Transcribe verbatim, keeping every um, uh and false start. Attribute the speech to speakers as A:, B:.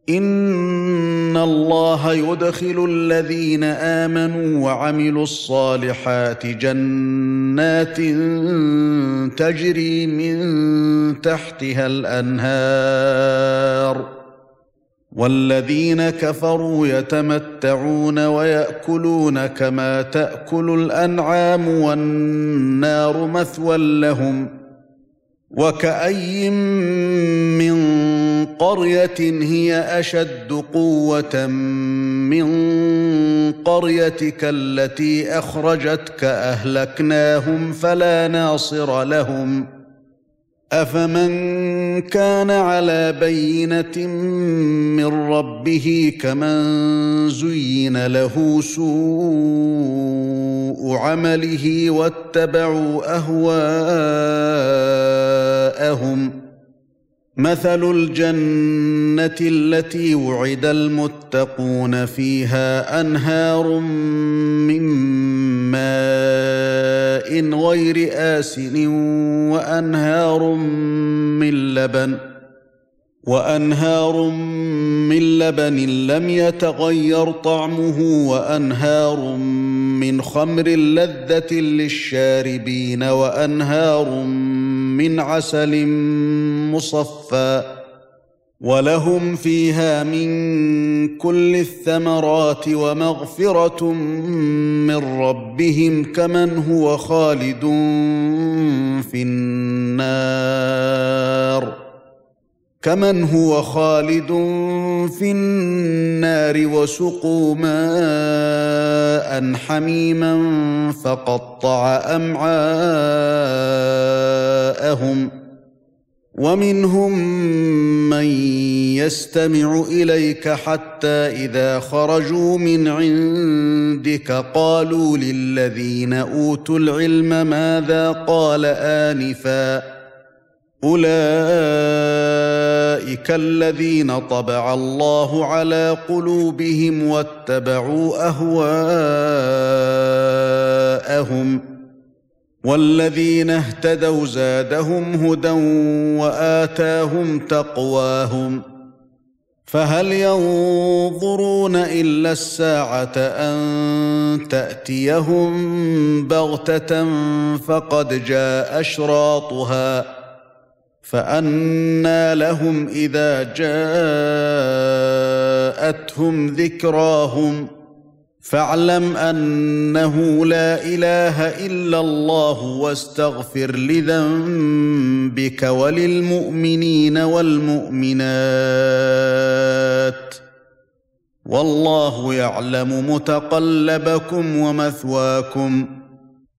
A: إِنَّ اللَّهَ يُدْخِلُ الَّذِينَ آمَنُوا وَعَمِلُوا الصَّالِحَاتِ جَنَّاتٍ تَجْرِي مِن تَحْتِهَا الْأَنْهَارُ وَالَّذِينَ كَفَرُوا يَتَمَتَّعُونَ وَيَأْكُلُونَ كَمَا تَأْكُلُ الْأَنْعَامُ وَالنَّارُ مَثْوًى لَّهُمْ وَكَأَيِّن مِّن قَرْيَةٍ هِيَ أَشَدُّ قُوَّةً مِّن قَرْيَتِكَ الَّتِي أَخْرَجَتْكَ أَهْلَكْنَاهُمْ فَلَا نَاصِرَ لَهُمْ أَفَمَن كَانَ عَلَى بَيِّنَةٍ مِّن رَّبِّهِ كَمَن زُيِّنَ لَهُ سُوءُ عَمَلِهِ وَاتَّبَعُوا أَهْوَاءَهُمْ مَثَلُ الْجَنَّةِ الَّتِي وُعِدَ الْمُتَّقُونَ فِيهَا أَنْهَارٌ مِّن مَّاءٍ غَيْرِ آسِنٍ وَأَنْهَارٌ مِّن لَّبَنٍ وَأَنْهَارٌ مِّن لَّبَنٍ لَّمْ يَتَغَيَّرْ طَعْمُهُ وَأَنْهَارٌ مِّنْ خَمْرٍ لَّذَّةٍ لِّلشَّارِبِينَ وَأَنْهَارٌ مِّنْ عَسَلٍ مُّصَفًّى وَلَهُمْ فِيهَا مِن كُلِّ الثَّمَرَاتِ وَمَغْفِرَةٌ مِّن رَّبِّهِمْ كَمَنْ هُوَ خَالِدٌ فِي النَّارِ كَمَنْ هُوَ خَالِدٌ فِي النَّارِ وَسُقُوا مَاءً حَمِيمًا فَقَطَّعَ أَمْعَاءَهُمْ وَمِنْهُم مَّن يَسْتَمِعُ إِلَيْكَ حَتَّى إِذَا خَرَجُوا مِنْ عِندِكَ قَالُوا لِلَّذِينَ أُوتُوا الْعِلْمَ مَاذَا قَالَ آنِفًا أُولَئِكَ الَّذِينَ طَبَعَ اللَّهُ عَلَى قُلُوبِهِمْ وَاتَّبَعُوا أَهْوَاءَهُمْ وَالَّذِينَ اهْتَدَوْا زَادَهُمْ هُدًى وَآتَاهُمْ تَقْوَاهُمْ فَهَلْ يَنظُرُونَ إِلَّا السَّاعَةَ أَن تَأْتِيَهُم بَغْتَةً فَقَدْ جَاءَ أَشْرَاطُهَا فَأَنَّىٰ لَهُمْ إِذَا جَاءَتْهُمْ ذِكْرَاهُمْ فَاعْلَمْ أَنَّهُ لَا إِلَٰهَ إِلَّا اللَّهُ وَاسْتَغْفِرْ لِذَنبِكَ وَلِلْمُؤْمِنِينَ وَالْمُؤْمِنَاتِ وَاللَّهُ يَعْلَمُ مُتَقَلَّبَكُمْ وَمَثْوَاكُمْ